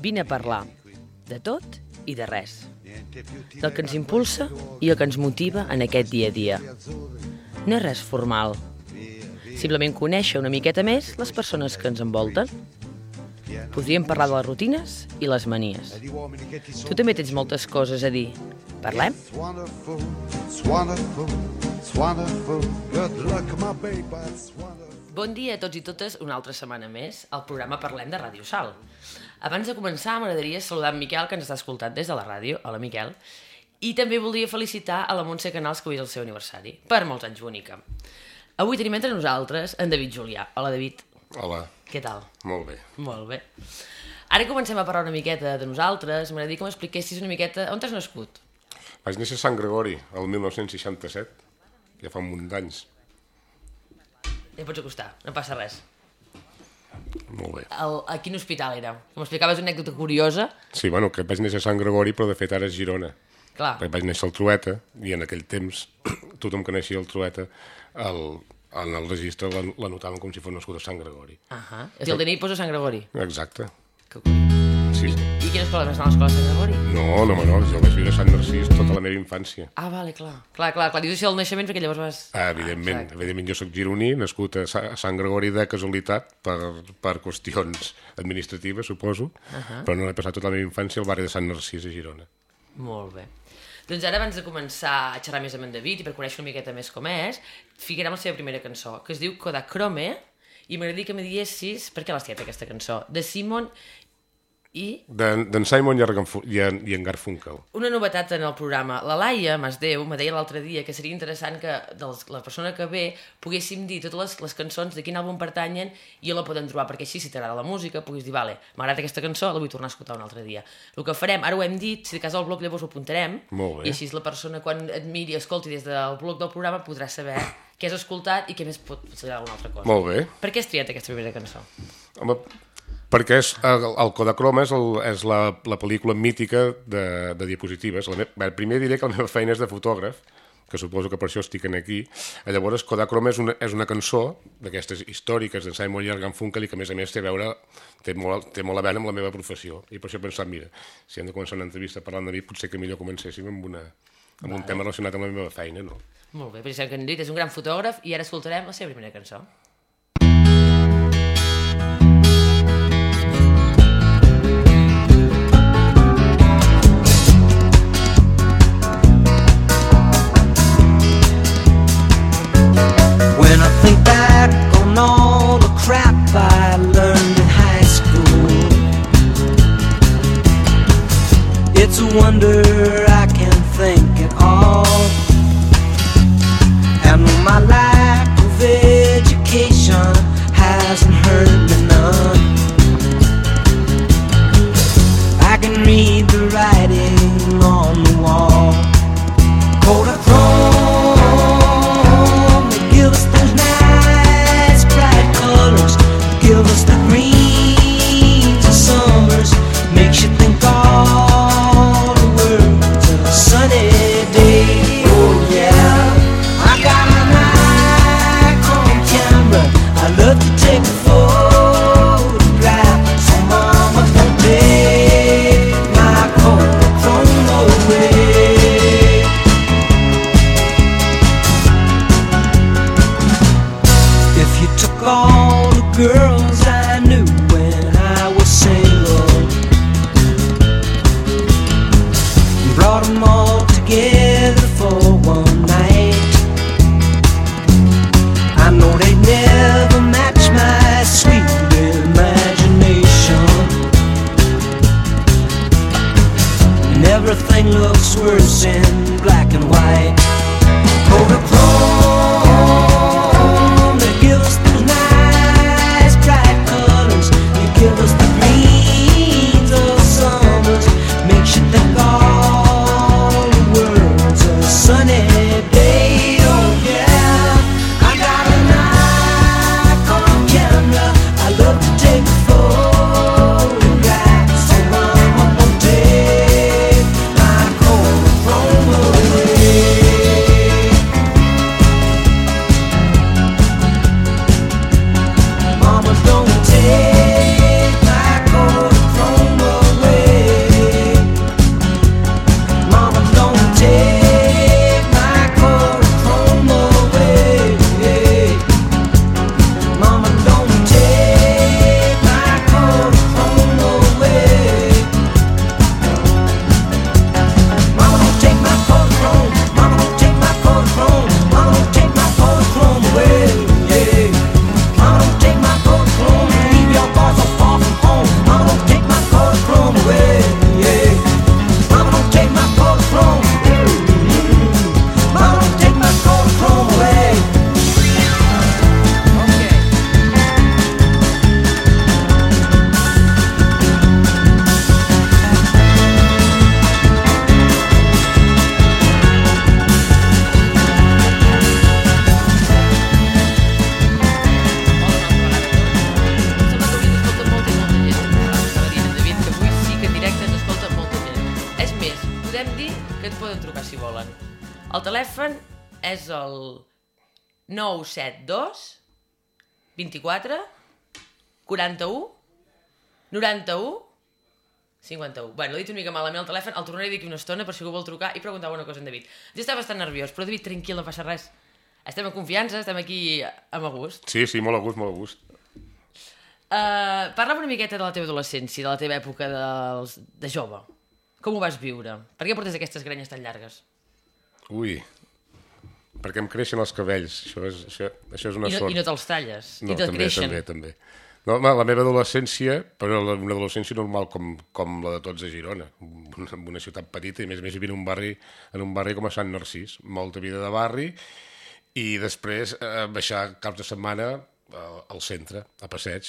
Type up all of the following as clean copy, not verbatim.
Vine a parlar de tot i de res, del que ens impulsa i el que ens motiva en aquest dia a dia. No és res formal, simplement conèixer una miqueta més les persones que ens envolten. Podríem parlar de les rutines i les manies. Tu també tens moltes coses a dir. Parlem? Bon dia a tots i totes, una altra setmana més, al programa Parlem de Ràdio Sal. Abans de començar, m'agradaria saludar en Miquel, que ens està escoltant des de la ràdio. Hola, Miquel. I també voldria felicitar a la Montse Canals, que avui és el seu aniversari. Per molts anys, bonica. Avui tenim entre nosaltres en David Julià. Hola, David. Hola. Què tal? Molt bé. Molt bé. Ara comencem a parlar una miqueta de nosaltres. M'agradaria que m'expliquessis una miqueta on t'has nascut. Vaig néixer a Sant Gregori, el 1967, ja fa un munt d'anys. Ja pots acostar, no passa res. Molt bé. A quin hospital era? M'explicaves una anècdota curiosa. Sí, bueno, que vaig néixer a Sant Gregori, però de fet ara és Girona. Clar. Vaig néixer al Trueta, i en aquell temps tothom que naixia al Trueta, en el registre l'anotaven com si fos nascut a Sant Gregori. I el DNI posa Sant Gregori. Exacte. Que curiós. Sí. I quina escola vas anar a l'escola de Sant Gregori? No, jo vaig viure a Sant Narcís tota la meva infància. Ah, vale, clar. Dius això del naixement perquè llavors vas... Evidentment, jo soc gironí, nascut a Sant Gregori de casualitat per qüestions administratives, suposo, però no he passat tota la meva infància al barri de Sant Narcís a Girona. Molt bé. Doncs ara, abans de començar a xerrar més amb en David i per conèixer una miqueta més com és, ficarem la seva primera cançó, que es diu Kodachrome, i m'agradaria que me diguessis per què l'has triat aquesta cançó, de Simon i... D'en Simon i en Garfunkel. Una novetat en el programa. La Laia Masdeu me deia l'altre dia que seria interessant que la persona que ve poguéssim dir totes les cançons de quin àlbum pertanyen i la poden trobar, perquè així, si t'agrada la música, puguis dir, vale, m'agrada aquesta cançó, la vull tornar a escoltar un altre dia. El que farem, ara ho hem dit, si de cas al blog llavors ho apuntarem, i així la persona quan et miri i escolti des del blog del programa podrà saber què has escoltat i què més pot ser alguna altra cosa. Molt bé. Per què has triat aquesta primera cançó? Home, perquè el Kodachrome és la pel·lícula mítica de diapositives. Primer diré que la meva feina és de fotògraf, que suposo que per això estic aquí. Llavors, Kodachrome és una cançó d'aquestes històriques de Simon i Garfunkel i que, a més té molt a veure amb la meva professió. I per això he pensat, mira, si hem de començar una entrevista parlant de mi, potser que millor comencéssim amb un tema relacionat amb la meva feina, no? Molt bé, perquè sabem que en David és un gran fotògraf i ara escoltarem la seva primera cançó. When I think back on all the crap I learned in high school, it's a wonder I can think at all. And my lack of education hasn't hurt me none. I can read the writing on the wall. Kodachrome, they give us those nice bright colors, give us the greens of summers, makes you think all the world's a sunny day. Oh yeah, I got a Nikon camera, I love to take a photograph, so mama don't take my Kodachrome away. If you took all the girls I knew when I was single, brought them all together for one night, I know they'd never match my sweet imagination. And everything looks worse in black and white. Kodachrome, they give us those nice bright colors, they give us the greens of summers, makes you think all the world's a sunny day. Oh yeah, I got a Nikon camera, I love to take photographs, so mama won't take my Kodachrome away. volen. El telèfon és el 972 24 41 91 51. Bueno, l'he dit una mica malament el telèfon, el tornaré a dir aquí una estona per si algú vol trucar i preguntar alguna cosa en David. Jo estava bastant nerviós, però David, tranquil, no passa res. Estem en confiança, estem aquí amb a gust. Sí, molt a gust, molt a gust. Parla'm una miqueta de la teva adolescència, de la teva època de jove. Com ho vas viure? Per què portes aquestes grenyes tan llargues? Ui, perquè em creixen els cabells, això és una sort. I no te'ls talles, No, i te'l creixen. també. No, la meva adolescència, però una adolescència normal com la de tots a Girona, en una ciutat petita, i a més vivint en un barri com a Sant Narcís, molta vida de barri, i després baixar caps de setmana al centre, a passeig.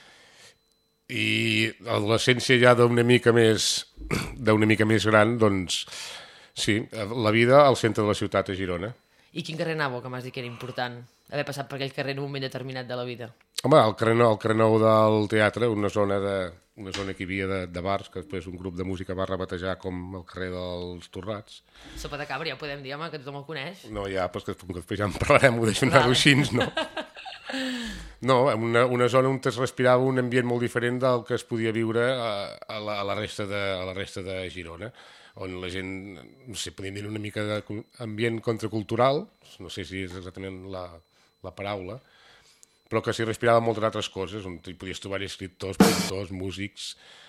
I l'adolescència ja d'una mica més gran, doncs, sí, la vida al centre de la ciutat a Girona. I quin carrer anàveu, que m'has dit que era important, haver passat per aquell carrer en un moment determinat de la vida? Home, el carrer Nou del teatre, una zona que hi havia de bars, que després un grup de música va rebatejar com el carrer dels Torrats. Sopa de Cabra, ja ho podem dir, home, que tothom el coneix. No, ja, però que després ja en parlarem, ho deixo anar així, no? No, una zona on es respirava un ambient molt diferent del que es podia viure a la resta de Girona, on la gent, no sé, podríem dir una mica d'ambient contracultural, no sé si és exactament la paraula, però que s'hi respirava moltes altres coses, on hi podies trobar escriptors, pintors, músics,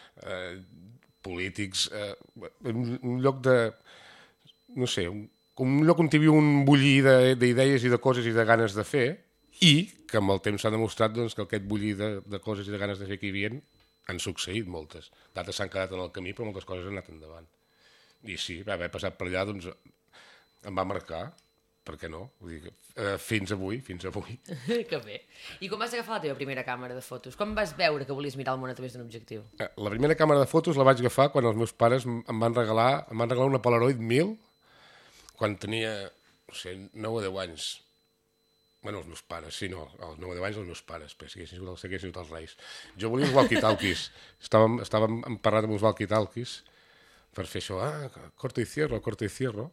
polítics, un lloc de, no sé, un lloc on hi havia un bullir d'idees i de coses i de ganes de fer, i que amb el temps s'ha demostrat doncs, que aquest bullir de coses i de ganes de fer que hi havia han succeït moltes. D'altres s'han quedat en el camí, però moltes coses han anat endavant. I sí, haver passat per allà doncs, em va marcar, per què no? Vull dir, fins avui. Que bé. I com vas agafar la teva primera càmera de fotos? Com vas veure que volies mirar el món a través d'un objectiu? La primera càmera de fotos la vaig agafar quan els meus pares em van regalar una Polaroid 1000 quan tenia, no sé, 9 o 10 anys. Bueno, els meus pares, sí, no, els 9 o 10 anys els meus pares, però si haguessin sigut els Reis. Jo volia uns walkie-talkies. Estàvem parlant amb uns walkie-talkies per fer això, corta i cierro.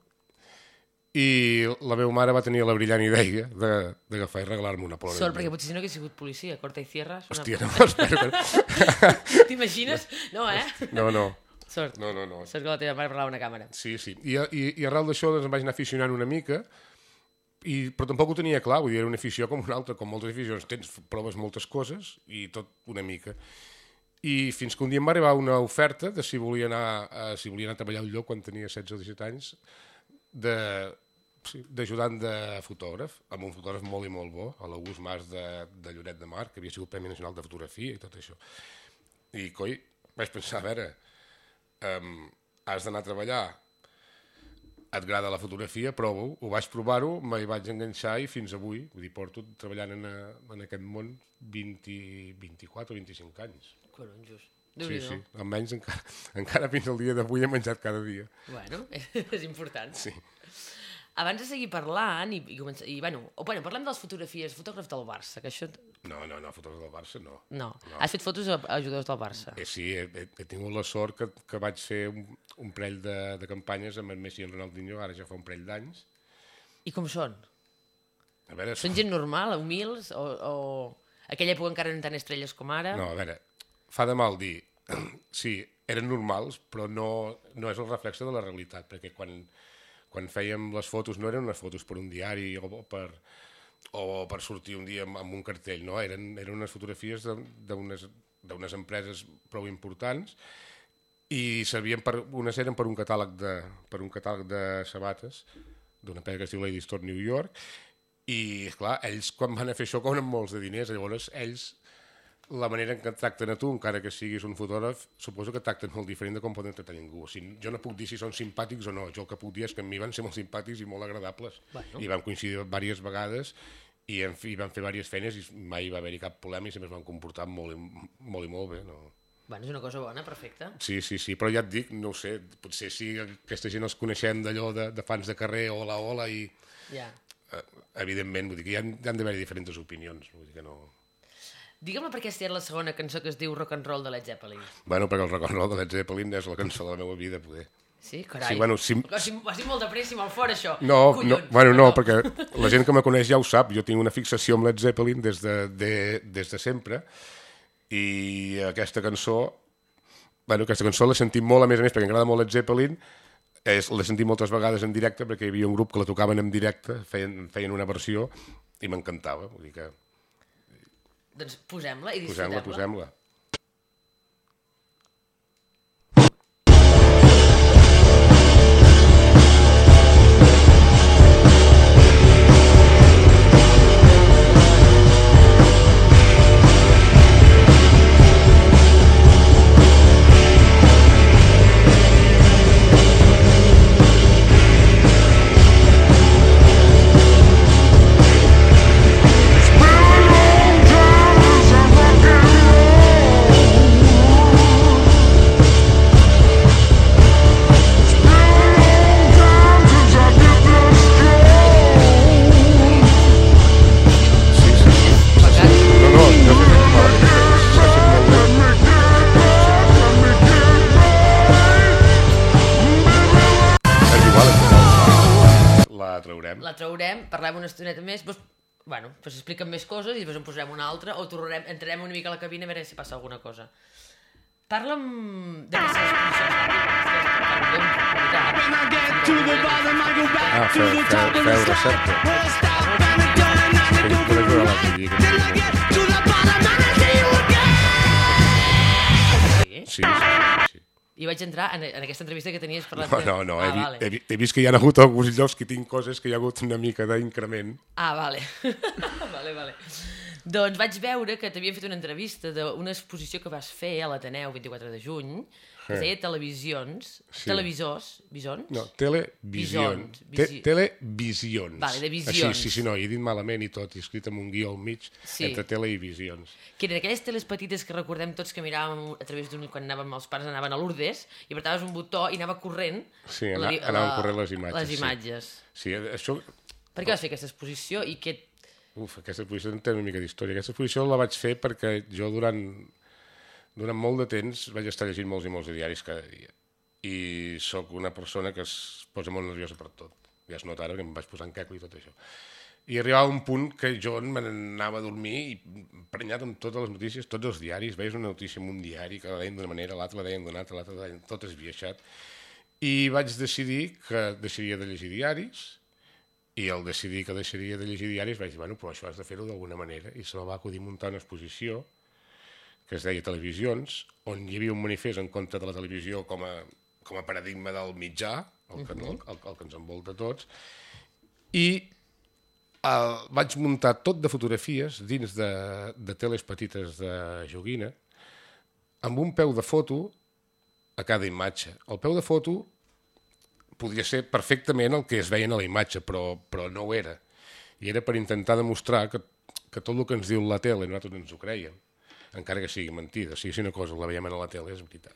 I la meva mare va tenir la brillant idea d'agafar i regalar-me una Polaroid. Sort, perquè potser si no hagués sigut policia, corta i cierra... Hòstia, no, espera. T'imagines? No, No. Sort. No. Sort que la teva mare parlava una càmera. Sí. I arrel d'això doncs, em vaig anar aficionant una mica, però tampoc ho tenia clar, vull dir, era una afició com una altra, com moltes aficions, proves moltes coses i tot una mica. I fins que un dia em va arribar una oferta de si volia anar a treballar a un lloc quan tenia 16 o 17 anys, d'ajudant de fotògraf, amb un fotògraf molt i molt bo, l'August Mas de Lloret de Mar, que havia sigut Premi Nacional de Fotografia i tot això. I, coi, vaig pensar, a veure, has d'anar a treballar, et agrada la fotografia, prova-ho. Ho vaig provar-ho, m'hi vaig enganxar i fins avui, vull dir, porto treballant en aquest món 24 o 25 anys. Coronjos. Sí, almenys encara fins al dia d'avui he menjat cada dia. Bueno, és important. Sí. Abans de seguir parlant, parlem de les fotografies, fotògraf del Barça, que això... No, fotògraf del Barça no. No. Has fet fotos a jugadors del Barça? Sí, he tingut la sort que vaig fer un parell de campanyes amb el Messi i el Ronaldinho, ara ja fa un parell d'anys. I com són? A veure, són gent normal, humils, o aquella època encara eren tan estrelles com ara? No, a veure, fa de mal dir, sí, eren normals, però no és el reflexe de la realitat, perquè quan fèiem les fotos no eren unes fotos per un diari o per sortir un dia amb un cartell, no? Eren unes fotografies d'unes empreses prou importants i servien unes eren per un catàleg de sabates d'una empresa que es diu Lady Store New York i, esclar, ells quan van a fer això cobren molts de diners, llavors ells la manera en què et tracten a tu, encara que siguis un fotògraf, suposo que et tracten molt diferent de com poden tractar ningú. O sigui, jo no puc dir si són simpàtics o no, jo el que puc dir és que a mi van ser molt simpàtics i molt agradables. Bueno. I vam coincidir diverses vegades i vam fer diverses feines i mai va haver-hi cap problema i sempre es van comportar molt i molt bé. No? Bueno, és una cosa bona, perfecta. Sí, però ja et dic, no ho sé, potser si aquesta gent els coneixem d'allò de fans de carrer, hola, i... Ja. Evidentment, vull dir que hi han d'haver diferents opinions, vull dir que no... Digue'm per què has triat la segona cançó que es diu Rock and Roll de Led Zeppelin. Bueno, perquè el Rock and Roll de Led Zeppelin és la cançó de la meva vida, poder. Sí, carai. Sí, bueno, si... Va ser molt de pressa i molt fort, això. No, Collons, no, perquè la gent que me coneix ja ho sap. Jo tinc una fixació amb Led Zeppelin des de sempre, i aquesta cançó l'he sentit molt, a més, perquè m'agrada molt Led Zeppelin, l'he sentit moltes vegades en directe, perquè hi havia un grup que la tocaven en directe, feien una versió, i m'encantava. Vull dir que... Doncs posem-la i disfrutem-la. Posem-la. La traurem, parlem una estoneta més, doncs expliquen més coses i després en posarem una altra o entrarem una mica a la cabina a veure si passa alguna cosa. Parla'm d'aquestes exposicions. Feu recepta. Sí. I vaig entrar en aquesta entrevista que tenies parlat... No, he vist que hi ha hagut alguns llocs que tinc coses que hi ha hagut una mica d'increment. Vale. Vale. Doncs vaig veure que t'havien fet una entrevista d'una exposició que vas fer a l'Ateneu 24 de juny, que es deia Televisions. Sí. Televisors? Visons? No, Televisions. Televisions. Vale, de visions. Sí, no, he dit malament i tot, he escrit amb un guió al mig, entre tele i visions. Que eren aquelles teles petites que recordem tots que miràvem a través quan els pares anaven a Lourdes i apretaves un botó i anava corrent... Sí, anaven corrent les imatges. Les imatges. Sí, això... Per què vas fer aquesta exposició i què... Aquesta exposició té una mica d'història. Aquesta exposició la vaig fer perquè jo durant molt de temps vaig estar llegint molts i molts de diaris cada dia. I sóc una persona que es posa molt nerviosa per tot. Ja es nota ara que em vaig posar en queco i tot això. I arribava un punt que jo me n'anava a dormir i emprenyat amb totes les notícies, tots els diaris. Veies una notícia en un diari que la deien d'una manera, l'altra la deien d'una altra, l'altra la deien tot esbiaixat. I vaig decidir que deixaria de llegir diaris. I al decidir que deixaria de llegir diaris vaig dir, però això has de fer-ho d'alguna manera. I se me va acudir muntar una exposició que es deia Televisions, on hi havia un manifest en contra de la televisió com a paradigma del mitjà, el que ens envolta tots, i vaig muntar tot de fotografies dins de teles petites de joguina, amb un peu de foto a cada imatge. El peu de foto podria ser perfectament el que es veien a la imatge, però no ho era. I era per intentar demostrar que tot el que ens diu la tele nosaltres ens ho creiem, encara que sigui mentida. Si una cosa la veiem a la tele és veritat.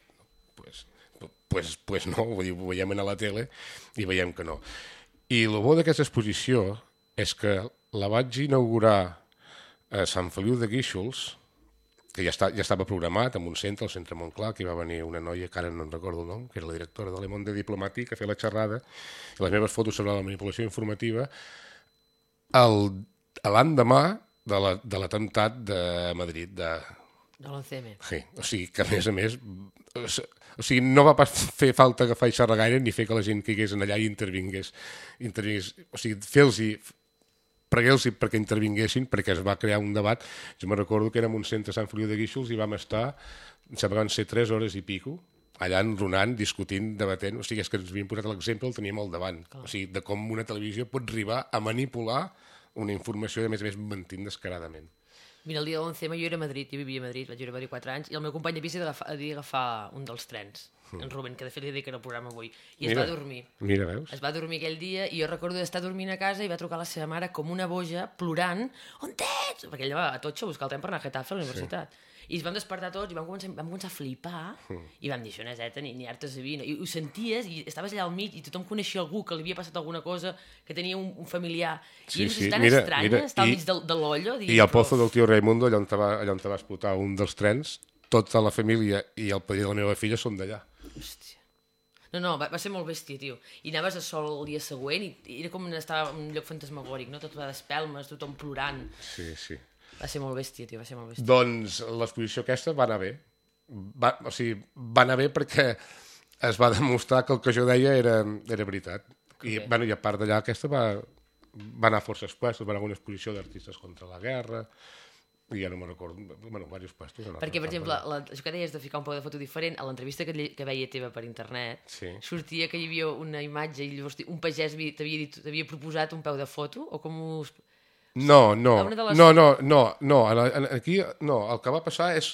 Pues no, vull dir, ho veiem a la tele i veiem que no. I el bo d'aquesta exposició és que la vaig inaugurar a Sant Feliu de Guíxols, que ja estava programat en un centre, el centre Montclar, que hi va venir una noia que ara no en recordo el nom, que era la directora de Le Monde Diplomàtic, a fer la xerrada, i les meves fotos sobre la manipulació informativa, l'endemà de l'atemptat de Madrid, de l'11M. Sí, o sigui, que a més, no va pas fer falta agafar i xerrar gaire ni fer que la gent que hagués allà i intervingués. O sigui, pregueu-los perquè intervinguessin, perquè es va crear un debat. Jo me recordo que érem un centre a Sant Feliu de Guíxols i vam estar, em sembla que van ser 3 hores i pico, allà enronant, discutint, debatent. O sigui, és que ens havíem posat l'exemple, el teníem al davant. O sigui, de com una televisió pot arribar a manipular una informació i, a més, mentint descaradament. Mira, el dia de l'11M jo era a Madrid, jo vivia a Madrid, vaig viure 4 anys, i el meu company de bici havia d'agafar un dels trens, en Rubén, que de fet li dedica el programa avui, i es va dormir. Mira, veus? Es va dormir aquell dia, i jo recordo d'estar dormint a casa i va trucar a la seva mare com una boja, plorant, on ets? Perquè ella va a Totxo a buscar el tren per anar a Getafe a la universitat. I ens vam despertar tots i vam començar a flipar, i vam dir, això no és ETA ni Artes de Vina, i ho senties, i estaves allà al mig, i tothom coneixia algú que li havia passat alguna cosa, que tenia un familiar, i és tan estranya, estar al mig de l'ollo. I al Pozo del tio Raimundo, allà on va explotar un dels trens, tota la família i el padrí de la meva filla són d'allà. Hòstia. No, va ser molt bèstia, tio. I anaves a sol el dia següent i era com estava en un lloc fantasmagòric, no? Tot d'espelmes, tothom plorant. Sí. Va ser molt bèstia, tio, va ser molt bèstia. Doncs l'exposició aquesta va anar bé. Va anar bé perquè es va demostrar que el que jo deia era veritat. I a part d'allà aquesta va anar a forces puestos, va anar a una exposició d'artistes contra la guerra, i ja no me'n recordo, diversos puestos. Perquè, per exemple, això que deies de ficar un peu de foto diferent, a l'entrevista que veia teva per internet, sortia que hi havia una imatge i llavors un pagès t'havia proposat un peu de foto, o com us... No, aquí no, el que va passar és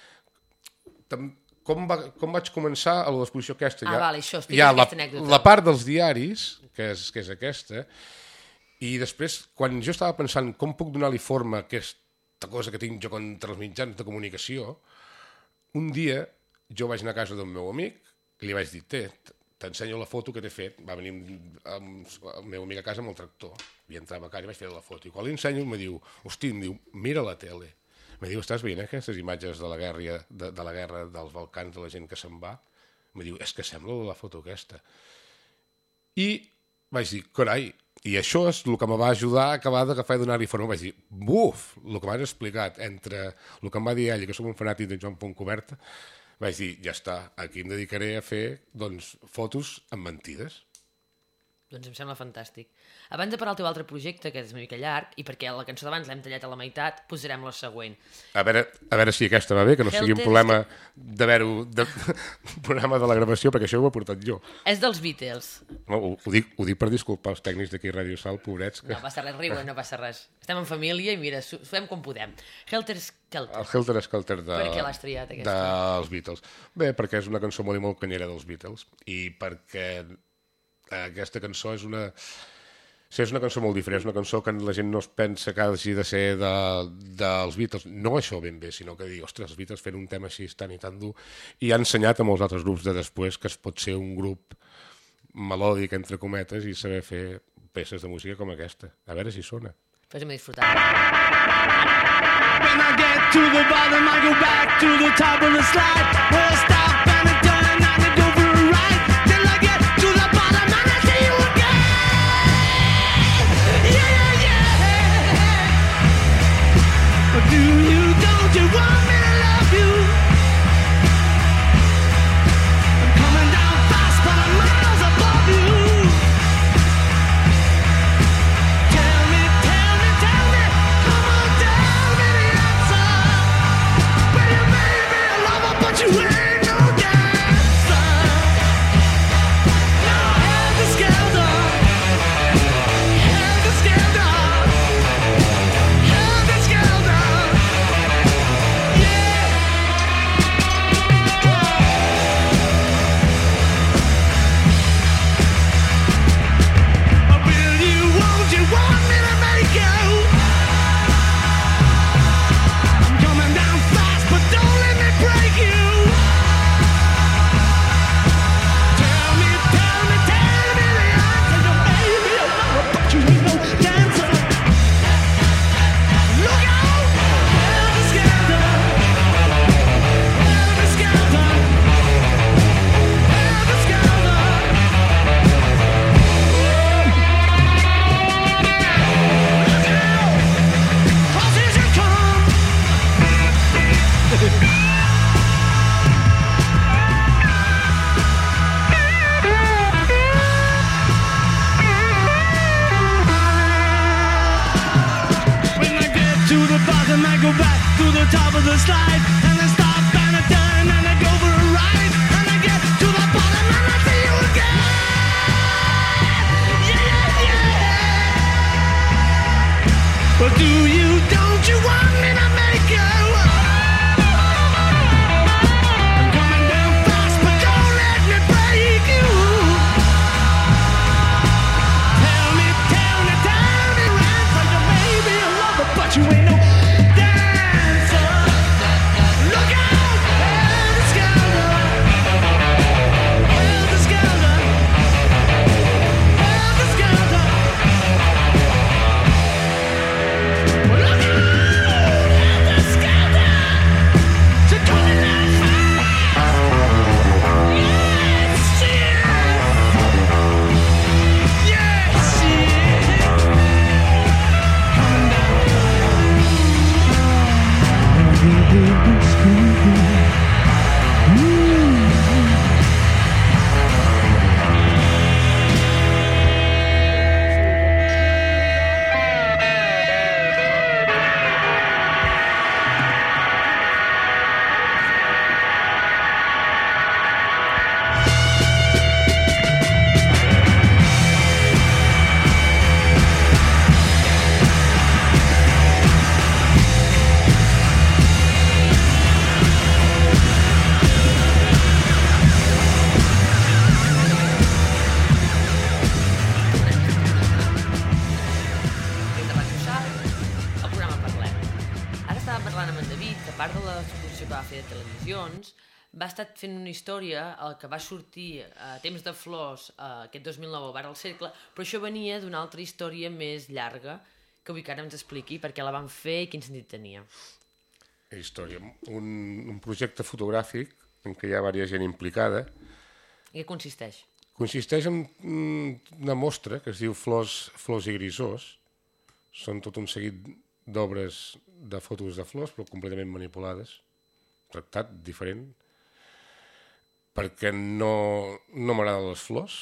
com vaig començar a l'exposició aquesta. Vale, això, explica aquesta anècdota. La part dels diaris, que és aquesta, i després, quan jo estava pensant com puc donar-li forma a aquesta cosa que tinc jo contra els mitjans de comunicació, un dia jo vaig anar a casa d'un meu amic i li vaig dir, t'ensenyo la foto que t'he fet. Va venir el meu amic a casa amb el tractor i entrava a casa i vaig fer la foto. I quan li ensenyo em diu, mira la tele. Em diu, estàs veient aquestes imatges de la guerra dels Balcans, de la gent que se'n va? Em diu, és que sembla la foto aquesta. I vaig dir, carai, i això és el que em va ajudar a acabar d'agafar i donar-li forma. Vaig dir, buf, el que m'has explicat entre el que em va dir ell, que som un fanàtic de Joan Fontcoberta, vaig dir, ja està, aquí em dedicaré a fer fotos amb mentides. Doncs em sembla fantàstic. Abans de parlar del teu altre projecte, que és una mica llarg, i perquè la cançó d'abans l'hem tallat a la meitat, posarem la següent. A veure si aquesta va bé, que no sigui un problema d'haver-ho... programa de la gravació, perquè això ho he portat jo. És dels Beatles. No, ho dic per disculpar els tècnics d'aquí a Ràdio Sal, pobrets. No passa res, riuen, no passa res. Estem en família i mira, fem com podem. Helter Skelter. El Helter Skelter Per què l'has triat, aquesta? Dels Beatles. Bé, perquè és una cançó molt i molt canyera dels Beatles, i perquè aquesta cançó és una cançó molt diferent, és una cançó que la gent no es pensa que hagi de ser dels Beatles, no això ben bé, sinó que dir, ostres, els Beatles fent un tema així tan i tan dur, i ha ensenyat a molts altres grups de després que es pot ser un grup melòdic, entre cometes, i saber fer peces de música com aquesta. A veure si sona. Fes-me disfrutar. When I get to the bottom, I go back to the top of the slide. Where I stop and I turn and I go for a ride. Till I get to the bottom and I see you again. Do you, don't you want me to love you? I'm coming down fast, but I'm miles above you. Tell me, come on, tell me the answer. Well, you made me a lover, but you ain't no dancer. Now Helter Skelter, Helter Skelter, Helter Skelter. Want me to make you? I'm coming down fast, but don't let me break you. Tell me the answer. You may be a lover, but you ain't no dancer. Look out! Helter Skelter, Helter Skelter, Helter Skelter. I go back to the top of the slide, and I stop and I turn and I go for a ride, and I get to the bottom and I see you again. But do you, don't you want me to make you? I'm coming down fast, but don't let me break you. Tell me, answer. You may be a lover, but you ain't no dancer. sèrie de televisions, va estar fent una història, el que va sortir a Temps de Flors, aquest 2009 al Bar al Cercle, però això venia d'una altra història més llarga, que vull que ara ens expliqui per què la van fer i quin sentit tenia. Història. Un projecte fotogràfic en què hi ha diversa gent implicada. I què consisteix? Consisteix en una mostra que es diu Flors i Grisós. Són tot un seguit d'obres de fotos de flors, però completament manipulades. Tractat diferent. Perquè no m'agraden les flors.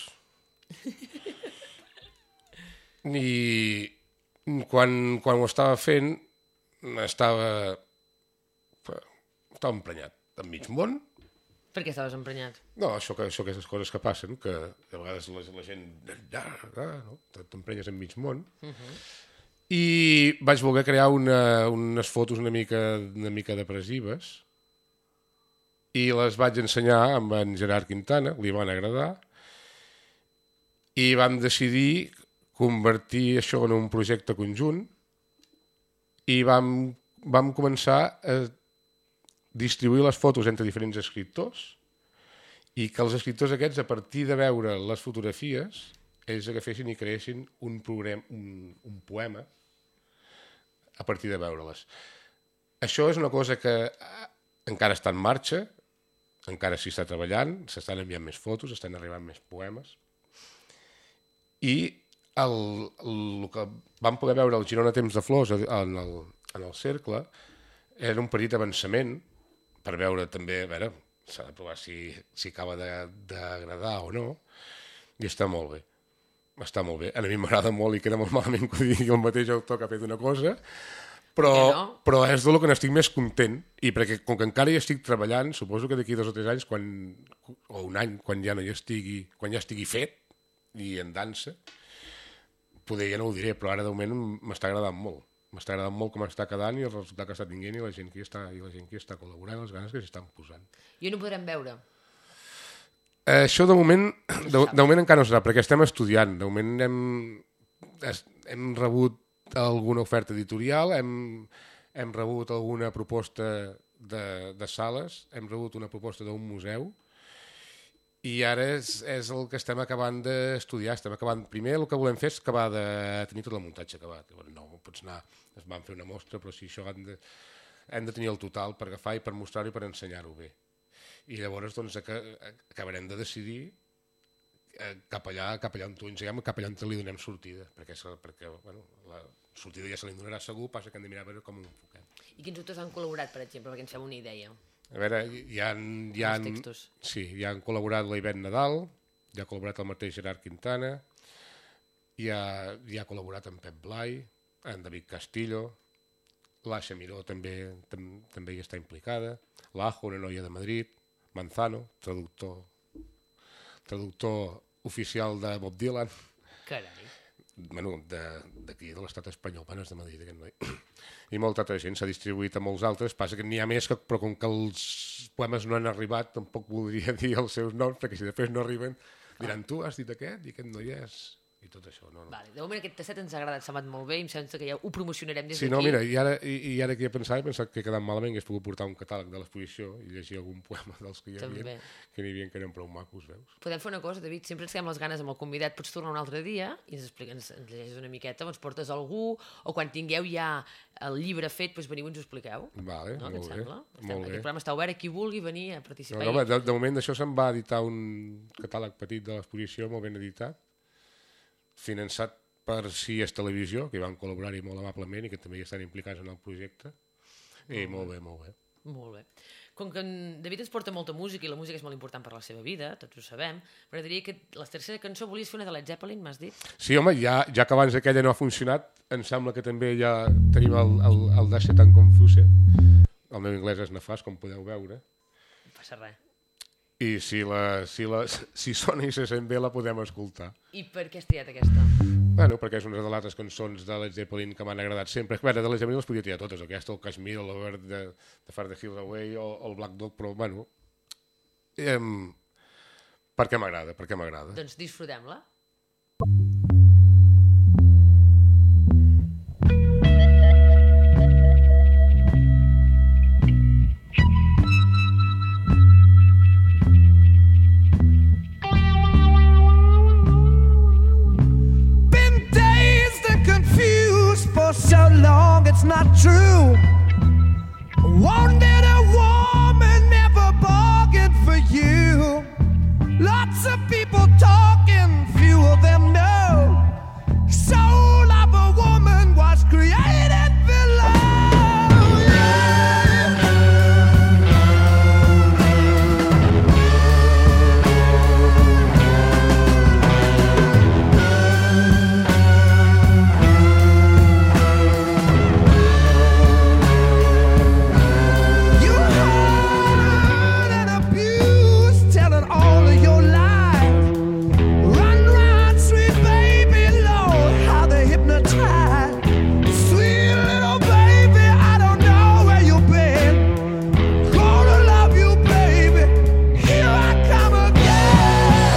I quan ho estava fent estava emprenyat enmig món. Per què estaves emprenyat? No, això aquestes coses que passen, que a vegades la gent no? T'emprenyes enmig món. I vaig voler crear unes fotos una mica depressives i les vaig ensenyar amb en Gerard Quintana, li van agradar, i vam decidir convertir això en un projecte conjunt i vam començar a distribuir les fotos entre diferents escriptors i que els escriptors aquests, a partir de veure les fotografies, ells agafessin i creessin un poema a partir de veure-les. Això és una cosa que encara està en marxa, encara s'hi està treballant, s'estan enviant més fotos, estan arribant més poemes. I el que vam poder veure al Girona Temps de Flors en el Cercle era un petit avançament per veure també, a veure, s'ha de provar si acaba d'agradar o no, i està molt bé. Està molt bé. A mi m'agrada molt i queda molt malament que ho digui el mateix autor que ha fet una cosa, però és del que n'estic més content, i perquè com que encara hi estic treballant, suposo que d'aquí 2 o 3 anys, o un any, quan ja estigui fet i en dansa, poder ja no ho diré, però ara de moment m'està agradant molt. M'està agradant molt com està quedant i el resultat que està tinguent i la gent que hi està col·laborant i les ganes que s'hi estan posant. I on ho podrem veure? Això de moment encara no serà, perquè estem estudiant. De moment hem rebut alguna oferta editorial, hem rebut alguna proposta de sales, hem rebut una proposta d'un museu, i ara és el que estem acabant d'estudiar. Primer el que volem fer és acabar de tenir tot el muntatge acabat. No pots anar, es van fer una mostra, però si això hem de tenir el total per agafar i per mostrar-ho i per ensenyar-ho bé. I llavors doncs, acabarem de decidir cap allà on ho engeguem, cap allà on li donem sortida, perquè bueno, la sortida ja se li donarà segur, passa que hem de mirar a veure com ho enfoquem. I quins autors han col·laborat, per exemple, perquè ens fem una idea? A veure, hi han col·laborat la Ivette Nadal, hi ha col·laborat el mateix Gerard Quintana, hi ha col·laborat en Pep Blai, en David Castillo, l'Aixa Miró també hi està implicada, l'Ajo, una noia de Madrid, Manzano, traductor oficial de Bob Dylan. Carai. Bueno, d'aquí, de l'estat espanyol, és de Madrid, aquest noi. I molta altra gent, s'ha distribuït a molts altres, passa que n'hi ha més, però com que els poemes no han arribat, tampoc voldria dir els seus noms, perquè si després no arriben, diran, tu has dit aquest, i aquest no hi és, i tot això. No. Vale, de moment aquest tastet ens ha agradat, s'ha anat molt bé, i em sembla que ja ho promocionarem des d'aquí. Sí, no, mira, i ara que he pensat que he quedat malament, que he pogut portar un catàleg de l'exposició i llegir algun poema dels que hi havia, que n'hi havia que eren prou macos, veus? Podem fer una cosa, David, sempre ens quedem les ganes amb el convidat, pots tornar un altre dia i ens llegeixes una miqueta, ens portes algú, o quan tingueu ja el llibre fet, doncs veniu i ens ho expliqueu. Vale, no? molt bé. Aquest programa està obert, qui vulgui venir a participar. No, de moment d'això se'n va editar un catàleg petit de l'exposició, molt ben editat, finançat per CIES Televisió, que hi van col·laborar-hi molt amablement i que també hi estan implicats en el projecte. I molt bé. Molt bé. Com que en David ens porta molta música i la música és molt important per la seva vida, tots ho sabem, m'agradaria que la tercera cançó volies fer una de Led Zeppelin, m'has dit? Sí, home, ja que abans aquella no ha funcionat, em sembla que també ja tenim el Dash Tan Confuse. El meu anglès és nefast, com podeu veure. No passa res. I si sona i se sent bé la podem escoltar. I per què has triat aquesta? Bueno, perquè és una de les altres cançons de Led Zeppelin que m'han agradat sempre. A veure, de Led Zeppelin les podria triar totes, aquesta, el Kashmir, el Over de Far the Hills Away o el Black Dog, però bueno, perquè m'agrada. Doncs disfrutem-la. not true. Wanted a woman, never bargained for you. Lots of people talking, few of them know. Soul of a woman was created below. You hurt and abused, telling all of your lies. Run, run, sweet baby, Lord, how they hypnotize. Sweet little baby, I don't know where you've been. Gonna love you, baby. Here I come again.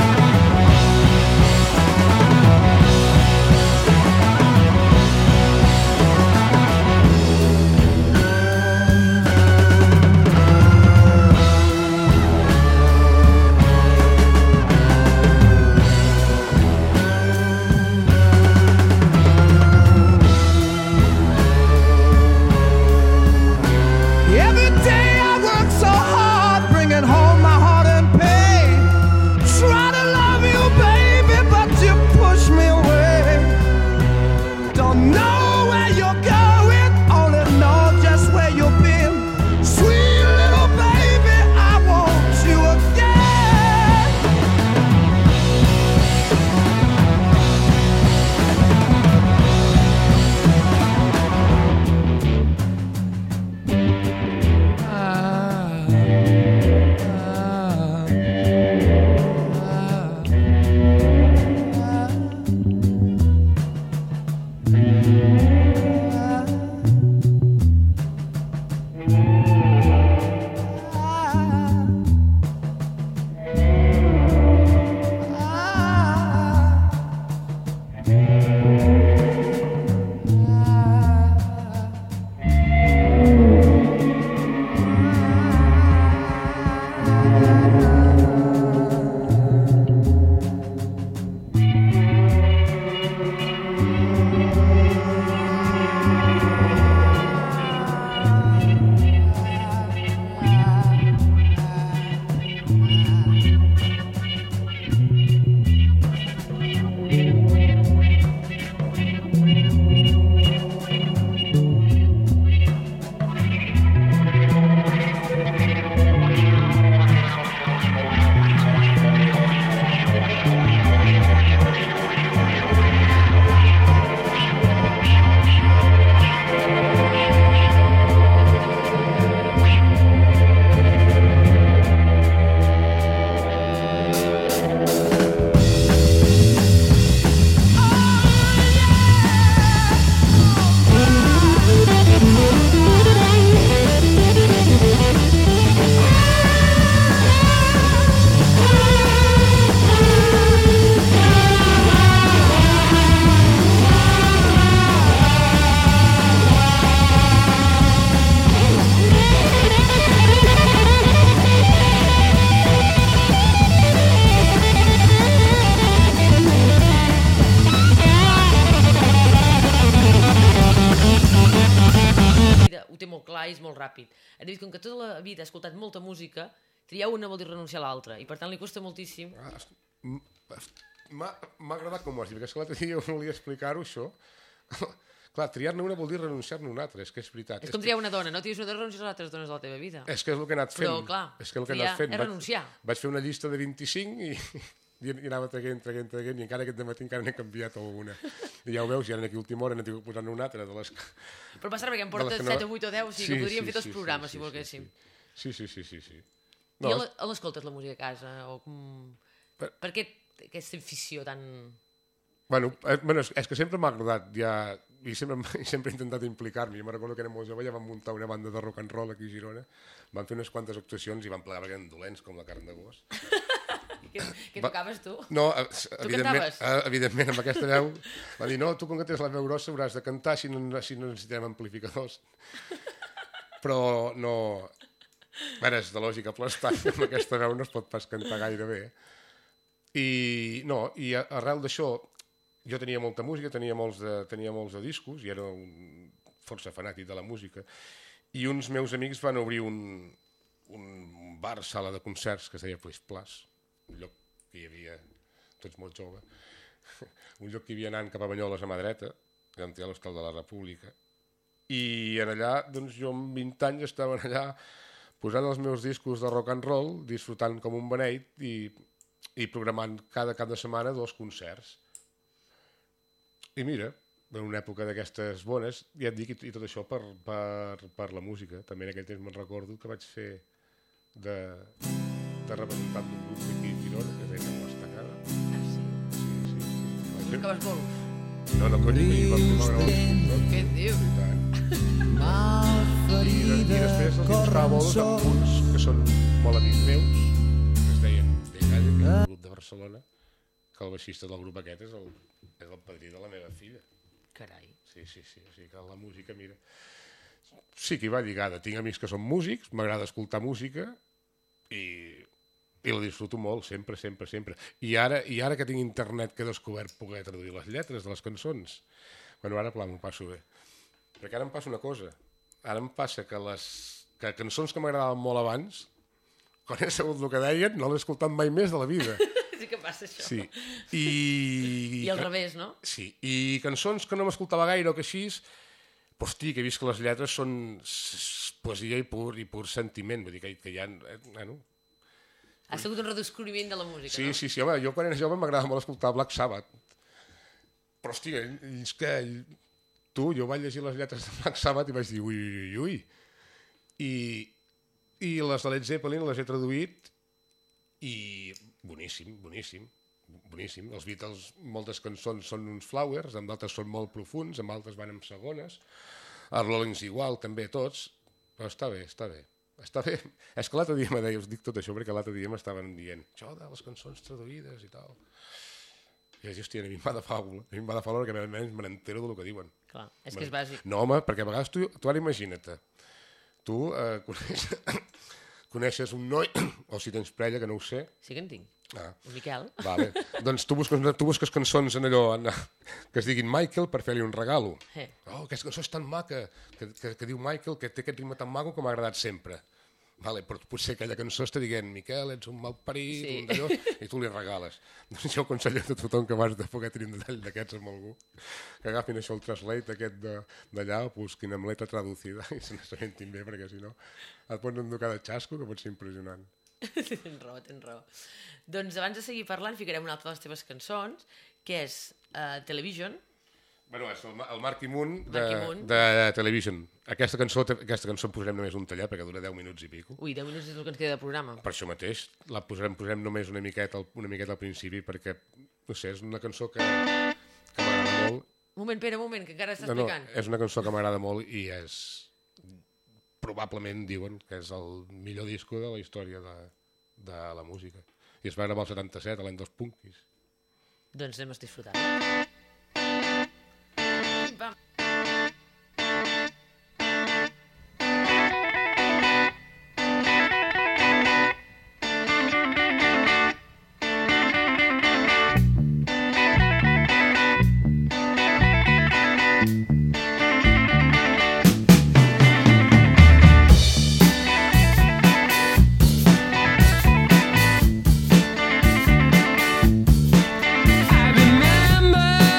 Every day I work so hard, bringing home my heart and pain. Try to love you, baby, but you push me away. Don't know where you're going, only know just where you've been. Sweet little baby, I want you again. Ho té molt clar i és molt ràpid. Hem dit, com que tota la vida ha escoltat molta música, triar una vol dir renunciar a l'altra, i per tant li costa moltíssim. M'ha agradat com ho has dit, perquè és que l'altre dia volia explicar-ho, això. Clar, triar-ne una vol dir renunciar-ne una altra, és que és veritat. És com triar una dona, no tries una dona, renuncies a les altres dones de la teva vida. És que és el que he anat fent. Però, clar, és que el que he triar anat fent. és renunciar. Vaig fer una llista de 25 i anava traient, i encara aquest dematí encara n'he canviat alguna. I ja ho veus, ja aquí a última hora n'he tingut posant una altra de les... Però passa perquè em portes 7 o 8 o 10, o sigui que podríem fer tots programes, si volguéssim. Sí. I on l'escoltes la música a casa? O per què aquesta afició tan... Bueno, és que sempre m'ha agradat ja, i sempre he intentat implicar-m'hi. Jo me'n recordo que era molt jove, ja vam muntar una banda de rock and roll aquí a Girona, vam fer unes quantes actuacions i vam plegar perquè eren dolents com la carn de gos. Què tocaves tu? No, cantaves? evidentment, amb aquesta veu va dir, no, tu com que tens la veu grossa hauràs de cantar, si no necessitem amplificadors. Però no... A veure, és de lògica aplastant, amb aquesta veu no es pot pas cantar gaire bé. I arrel d'això, jo tenia molta música, tenia molts de discos, i força fanàtic de la música, i uns meus amics van obrir un bar, sala de concerts, que es deia Place Plus, un lloc que hi havia, tots molt jove, un lloc que hi havia anant cap a Banyoles a mà dreta, on hi ha l'Hostal de la República, i en allà, doncs jo amb 20 anys estava allà posant els meus discos de rock and roll, disfrutant com un beneit i programant cada cap de setmana 2 concerts. I mira, en una època d'aquestes bones, ja et dic, i tot això per la música. També en aquell temps me'n recordo que vaig fer de representant d'un grup d'aquí a Girona, que es deia l'Estacada. Ah, sí? Sí. Tocaves golf? No, cony, que hi vam gravar un Què et diu? i tant. I després els il·lustrava bolos amb uns que són molt amics meus, que es deien Degalla, que és un grup de Barcelona, que el baixista del grup aquest és el padrí de la meva filla. Carai. Sí, o sigui que la música, mira, sí que hi va lligada. Tinc amics que són músics, m'agrada escoltar música i la disfruto molt, sempre. I ara que tinc internet que he descobert poder traduir les lletres de les cançons, bueno, ara m'ho passo bé. Perquè ara em passa una cosa, ara em passa que cançons que m'agradaven molt abans, quan he sabut el que deien, no l'he escoltat mai més de la vida. Sí que passa això. Sí. I al revés, no? Sí, i cançons que no m'escoltava gaire o que així, hosti, que he vist que les lletres són poesia i pur sentiment, vull dir que hi ha... Bueno. Ha sigut un redescobriment de la música, Sí, no? sí, home, jo quan era jove m'agradava molt escoltar Black Sabbath. Però, hosti, és que... Jo vaig llegir les lletres de Black Sabbath i vaig dir ui. I les de Led Zeppelin les he traduït i boníssim. Els Beatles, moltes cançons són uns flowers, amb d'altres són molt profuns, amb altres van en segones. Els Rollings igual, també tots. Però està bé. És que l'altre dia us dic tot això perquè l'altre dia m'estaven dient això de les cançons traduïdes i tal. I vaig dir, hòstia, a mi em va de faula perquè almenys me n'entero del que diuen. Clar, és que és bàsic. No, home, perquè a vegades tu ara imagina't, tu coneixes un noi, o si tens parella, que no ho sé. Sí que en tinc. Ah. El Miquel. Vale. Doncs tu busques cançons en allò que es diguin Michael per fer-li un regalo. Oh, aquesta cançó és tan maca, que diu Michael, que té aquest ritme tan maco que m'ha agradat sempre. Vale, però potser aquella cançó està dient Miquel, ets un malparit, un d'allò, i tu li regales. Doncs jo aconsello a tothom que abans de poder tenir un detall d'aquests amb algú, que agafin això el translate aquest d'allà, o busquin amb letra traducida i se n'assabentin bé, perquè si no et pots endur de xasco, que pot ser impressionant. Tens raó. Doncs abans de seguir parlant ficarem una altra de les teves cançons, que és Television. Bueno, és el Marky Moon de Television. Aquesta cançó en posarem només un tallat perquè dura 10 minuts i pico. Ui, 10 minuts és el que ens queda de programa. Per això mateix, la posarem només una miqueta al principi perquè, no sé, és una cançó que m'agrada molt. Moment, que encara està explicant. No, és una cançó que m'agrada molt i és... Probablement diuen que és el millor disco de la història de la música. I es va gravar el 77, l'any dels punkis. Doncs anem a disfrutar. I remember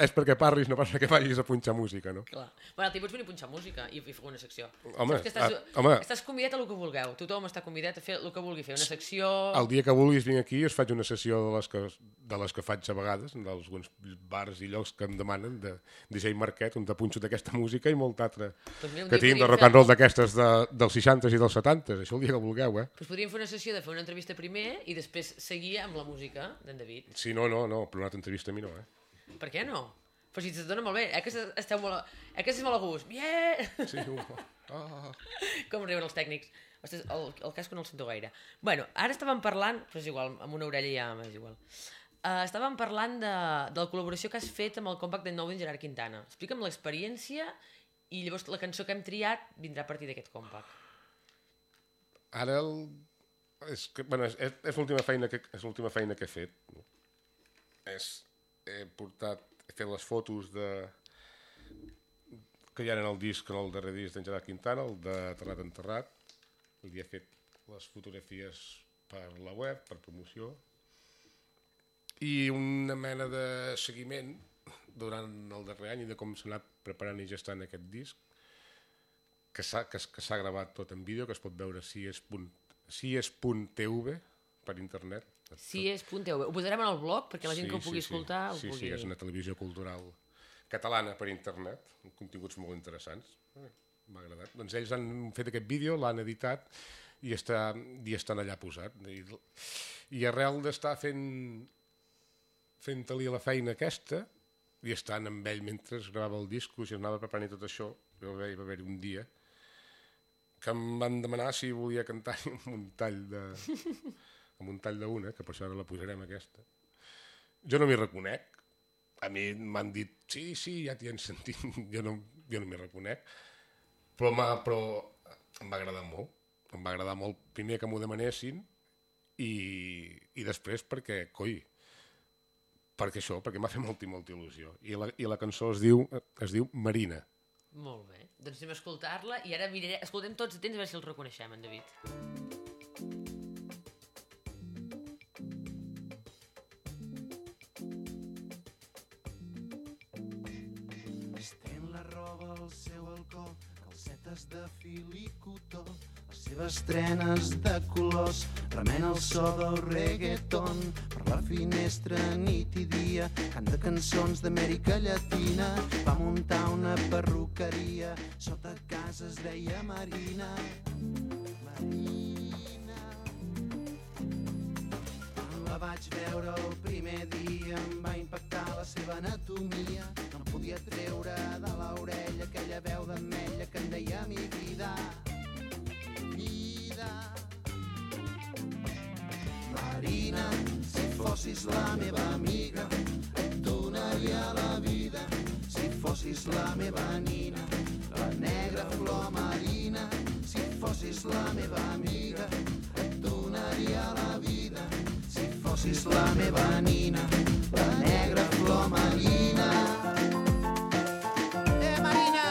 és perquè parlis, no pas perquè vagis a punxar música, no? Clar. Bueno, t'hi pots venir a punxar música i fer una secció. Home, Saps que home. estàs convidat a el que vulgueu. Tothom està convidat a fer el que vulgui fer. Una secció... El dia que vulguis vinc aquí us faig una sessió de les que faig a vegades, d'alguns bars i llocs que em demanen, de DJ Marquet, on te punxo d'aquesta música i molt altra. Doncs mira, un Que dia tinc de podríem rock and roll d'aquestes dels 60s i dels 70s, això el dia que vulgueu, Doncs podríem fer una sessió de fer una entrevista primer i després seguir amb la música d'en David. Sí, no, però una altra entrevista a mi no, Per què no? Però si se't dona molt bé, que esteu molt... que estàs molt a gust. Yeah! Sí, Com riuen els tècnics. Ostres, el casco no el sento gaire. Bueno, ara estàvem parlant, però és igual, amb una orella ja m'és igual. Estàvem parlant de la col·laboració que has fet amb el compact de nou d'en Gerard Quintana. Explica'm l'experiència i llavors la cançó que hem triat vindrà a partir d'aquest compact. Ara és l'última feina que he fet. He fet les fotos que hi ha en el disc, en el darrer disc d'en Gerard Quintana, el de Terrat Enterrat. Li he fet les fotografies per la web, per promoció, i una mena de seguiment durant el darrer any de com s'ha anat preparant i gestant aquest disc, que s'ha gravat tot en vídeo, que es pot veure si és.tv per internet. Si és.tv. Ho posarem en el blog perquè la gent que ho pugui escoltar ho pugui... Sí, és una televisió cultural catalana per internet, amb continguts molt interessants. M'ha agradat. Doncs ells han fet aquest vídeo, l'han editat i estan allà posat. I arrel d'estar fent-li la feina aquesta i estant amb ell mentre gravava el disc, i anava preparant tot això, va haver-hi un dia que em van demanar si volia cantar amb un tall d'una, que per això ara la posarem aquesta. Jo no m'hi reconec. A mi m'han dit, sí, ja t'hi han sentit, jo no m'hi reconec, però em va agradar molt. Em va agradar molt primer que m'ho demanessin i després perquè m'ha fet molta il·lusió. I la cançó es diu Marina. Molt bé, doncs anem a escoltar-la i ara escoltem tots atents a veure si el reconeixem, en David. Estén la roba al seu balcó, calcetes de fil i cotó, les seves trenes de colors, remena el so del reggaeton, per la finestra nit i dia, canta cançons d'Amèrica Llatina, va muntar una perruqueria, sota casa es deia Marina. La vaig veure el primer dia, em va impactar la seva anatomia. No podia treure de l'orella aquella veu d'ametlla que em deia mi vida. Marina, si fossis la meva amiga, et donaria la vida. Si fossis la meva nina, la negra flor marina. Si fossis la meva amiga, et donaria la vida. Si fossis la meva nina, la negra flor marina. Marina!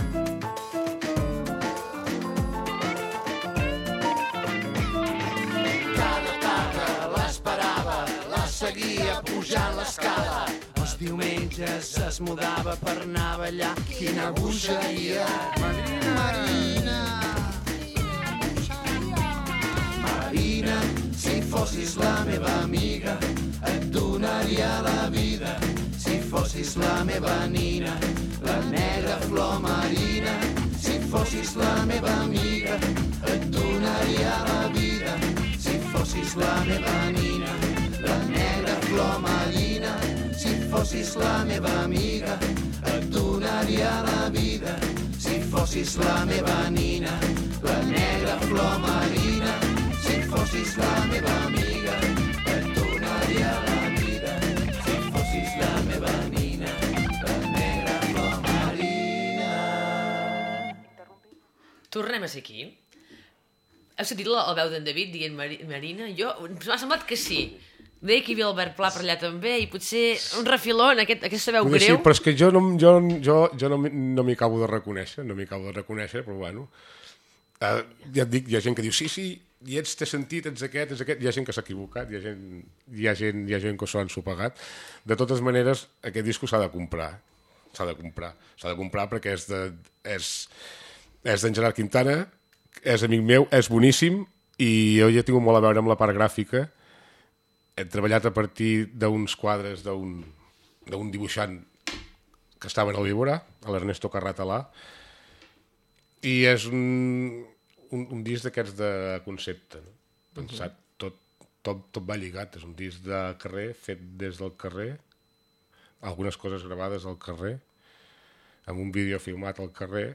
Cada tarda l'esperava, la seguia pujant l'escala. Els diumenges es mudava per anar a ballar. Quina bogeria! Marina! Marina, si fossis la meva amiga, et donaria la vida. Si fossis la meva nina, la negra flor marina. Si fossis la meva amiga, et donaria la vida. Si fossis la meva nina, la negra flor marina. Si fossis la meva amiga, et donaria la vida. Si fossis la meva nina, la negra flor marina. Si fossis la meva amiga, et donaria la vida. Si fossis la meva nina, la negra flor marina. Tornem a ser aquí. Heu sentit la veu d'en David dient Marina? M'ha semblat que sí. Deia que hi havia Albert Pla per allà també i potser un refiló en aquesta veu greu. Sí, però és que jo no m'hi acabo de reconèixer, però bueno. Ja et dic, hi ha gent que diu sí, i té sentit, ets aquest, hi ha gent que s'ha equivocat, hi ha gent que s'ho han ensopegat. De totes maneres, aquest disco s'ha de comprar. S'ha de comprar perquè és d'en Gerard Quintana, és amic meu, és boníssim, i jo ja he tingut molt a veure amb la part gràfica. He treballat a partir d'uns quadres d'un dibuixant que estava en el Víbora, l'Ernesto Carratalà, i és un disc d'aquests de concepte, no? Pensat, tot va lligat, és un disc de carrer, fet des del carrer, algunes coses gravades al carrer, amb un vídeo filmat al carrer,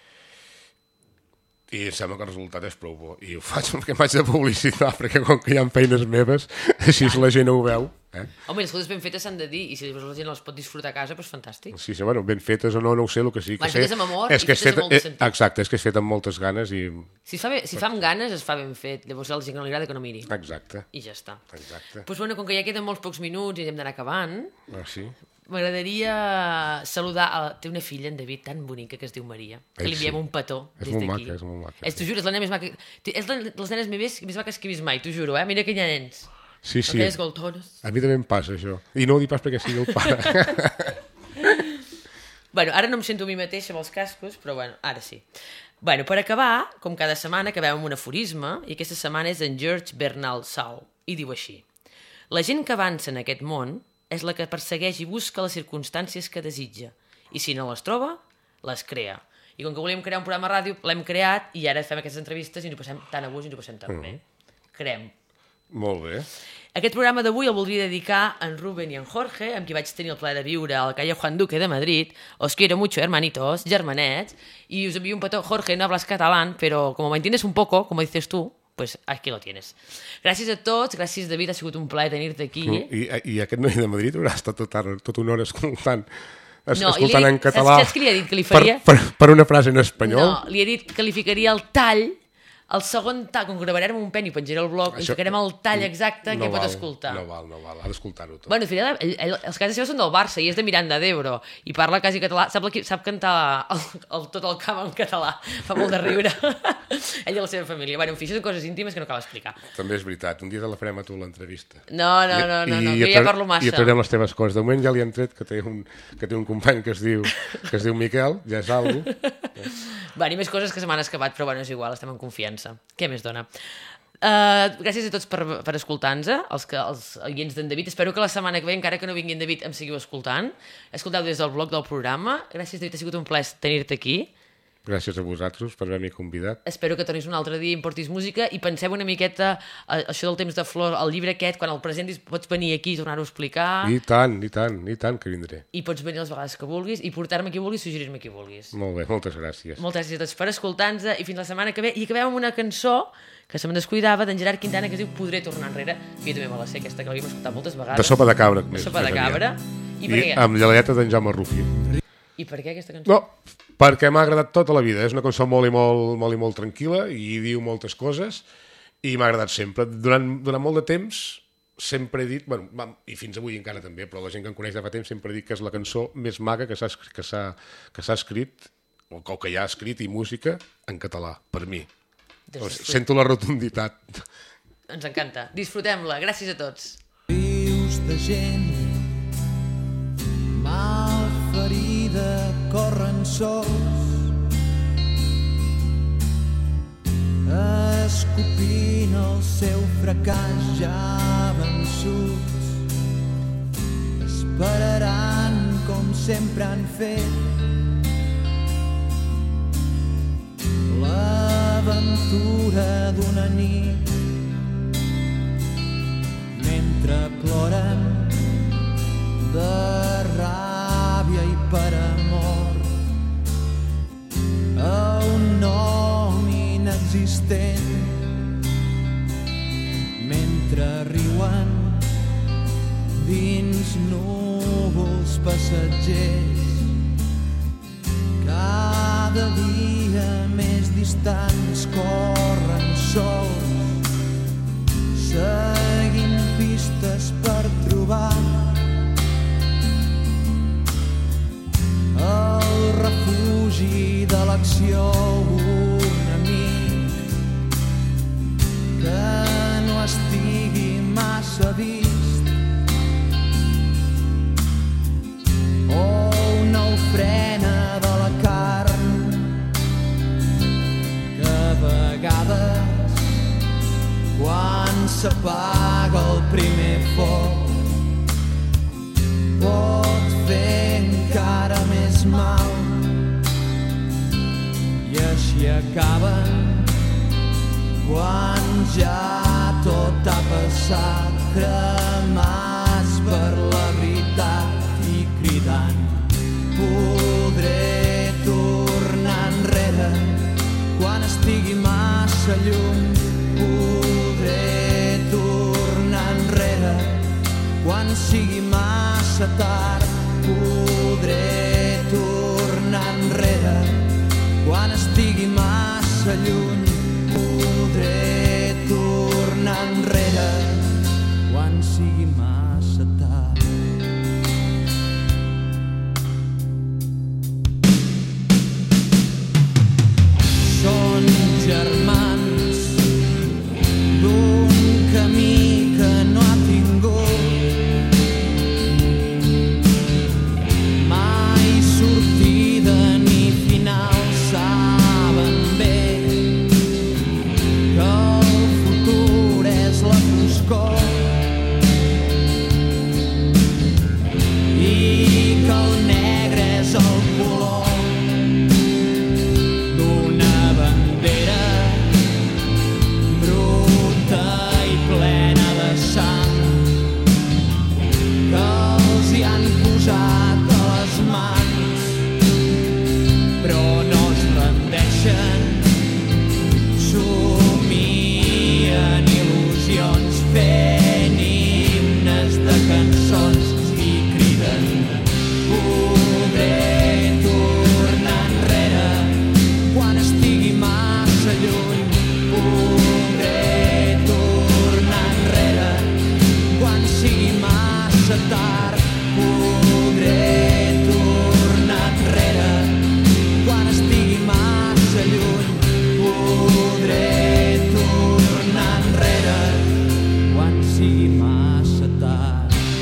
i em sembla que el resultat és prou bo. I ho faig perquè m'haig de publicitar, perquè com que hi ha feines meves, així la gent ho veu. Home, les coses ben fetes s'han de dir, i si la gent les pot disfrutar a casa, doncs fantàstic. Sí, bueno, ben fetes o no ho sé, el que sí que sé... fetes amb amor i fetes amb molt de sentit. Exacte, és que és fet amb moltes ganes i... Si fa amb ganes, es fa ben fet. Llavors a la gent que no li agrada que no miri. Exacte. I ja està. Exacte. Doncs bueno, com que ja queden molts pocs minuts i hem d'anar acabant... Sí. M'agradaria saludar... Té una filla, en David, tan bonica, que es diu Maria, que li enviem un petó des d'aquí. És molt maca. T'ho juro, és la nena més maca... És les nenes més maques que he vist mai, t'ho juro, Mira que hi ha nens. Sí. Aquelles goltones. A mi també em passa, això. I no ho dic pas perquè sigui el pare. Bueno, ara no em sento a mi mateixa amb els cascos, però bueno, ara sí. Bueno, per acabar, com cada setmana, acabem amb un aforisme, i aquesta setmana és en George Bernard Shaw, i diu així: la gent que avança en aquest món és la que persegueix i busca les circumstàncies que desitja, i si no les troba, les crea. I com que volíem crear un programa de ràdio, l'hem creat, i ara fem aquestes entrevistes i ens ho passem tan a gust i ens ho passem tan bé. Creem. Molt bé. Aquest programa d'avui el voldria dedicar a en Rubén i en Jorge, amb qui vaig tenir el plaer de viure al calle Juan Duque de Madrid. Os quiero mucho, hermanitos, germanets, y us envío un petó. Jorge, no hablas catalán, pero como me entiendes un poco, como dices tú, pues aquí lo tienes. Gràcies a tots, gràcies David, ha sigut un plaer tenir-te aquí. I aquest noi de Madrid haurà estat tota una hora escoltant en català. Saps què li ha dit que li faria? Per una frase en espanyol? No, li ha dit que li ficaria el tall, el segon tall, com que gravarem un pen i penjaré el blog, li ficarem el tall exacte que pot escoltar. No val, ha d'escoltar-ho tot. Bueno, els cases seus són del Barça i és de Miranda d'Ebro i parla quasi català, sap cantar tot el camp en català, fa molt de riure. Ell i la seva família. Bueno, en fi, això són coses íntimes que no cal explicar. També és veritat, un dia te la farem a tu l'entrevista. No, jo ja parlo massa. I et traurem les teves coses. De moment ja li han tret que té un company que es diu Miquel, ja és algo. Bueno, i més coses que se m'han escapat, però bueno, és igual, estem en confiança. Què més dona? Gràcies a tots per escoltar-nos, els oients d'en David. Espero que la setmana que ve, encara que no vingui en David, em seguiu escoltant. Escolteu des del blog del programa. Gràcies, David, ha sigut un plaer tenir-te aquí. Gràcies a vosaltres per haver-m'hi convidat. Espero que tornis un altre dia i em portis música i penseu una miqueta això del temps de flor, el llibre aquest, quan el presentis pots venir aquí i tornar-ho a explicar. I tant que vindré. I pots venir les vegades que vulguis i portar-me qui vulguis, suggerir-me qui vulguis. Molt bé, moltes gràcies. Moltes gràcies a tots per escoltar-nos i fins la setmana que ve. I acabem amb una cançó que se me'n descuidava d'en Gerard Quintana que es diu Podré tornar enrere, que jo també me la sé, aquesta que l'havíem escoltat moltes vegades. De Sopa de Cabra. De Sopa de Cabra. I amb la lletra d'en Jaume Rufí. I per què aquesta cançó? No, perquè m'ha agradat tota la vida. És una cançó molt i molt tranquil·la i diu moltes coses i m'ha agradat sempre. Durant molt de temps sempre he dit, bueno, i fins avui encara també, però la gent que em coneix de fa temps sempre he dit que és la cançó més maca que s'ha escrit, o que hi ha escrit i música en català, per mi. Sento la rotunditat. Ens encanta. Disfrutem-la. Gràcies a tots. Rius de gent malferida corren sols escopint el seu fracàs ja vençuts esperaran com sempre han fet l'aventura d'una nit mentre ploren de ràbia i per amor a un nom inexistent mentre riuen dins núvols passatgers cada dia més distants corren sols seguint pistes per trobar el refugi de l'acció un amic que s'ha vist. Una ofrena de la carn que a vegades quan s'apaga el primer foc pot fer encara més mal i així acaben quan ja tot ha passat, cremats per la veritat i cridant podré tornar enrere quan estigui massa lluny, podré tornar enrere quan sigui massa tard, podré tornar enrere quan estigui massa lluny, podré tornar enrere quan sigui massa tard. Són germans d'un camí que no ha tingut mai sortida ni final. Saben bé que el futur és la foscor i que el negre és el color d'una bandera bruta i plena de sang que els hi han posat a les mans, però no es rendeixen, somien il·lusions fent himnes de cançons i criden podré tornar enrere quan estigui massa lluny, podré tornar enrere quan sigui massa tard, podré tornar enrere quan estigui massa lluny, podré tornar enrere quan sigui massa tard.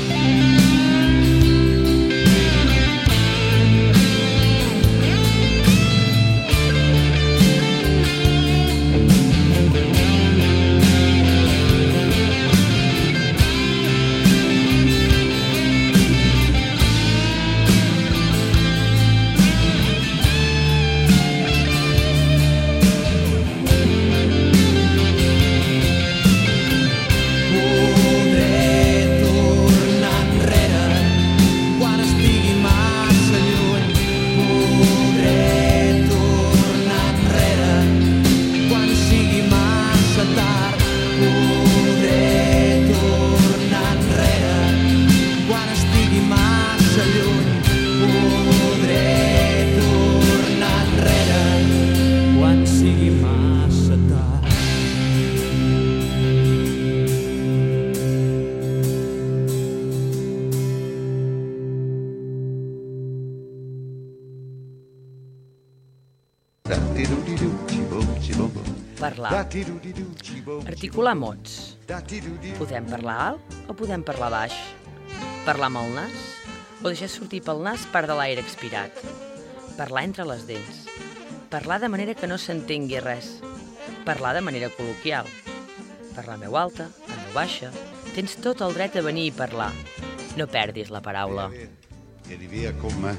Parlar. Articular mots. Podem parlar alt o podem parlar baix? Parlar amb el nas o deixar sortir pel nas part de l'aire expirat? Parlar entre les dents. Parlar de manera que no s'entengui res. Parlar de manera col·loquial. Parlar en veu alta, en veu baixa. Tens tot el dret a venir i parlar. No perdis la paraula. Vieni via con me.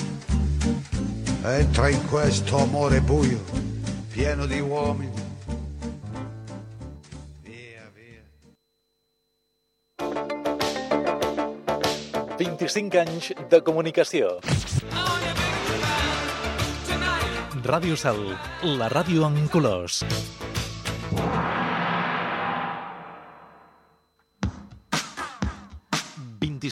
Entra in questo amore buio, pieno di uomini. Via, via. 25 anys de comunicació. Ràdio Sal, la ràdio en colors.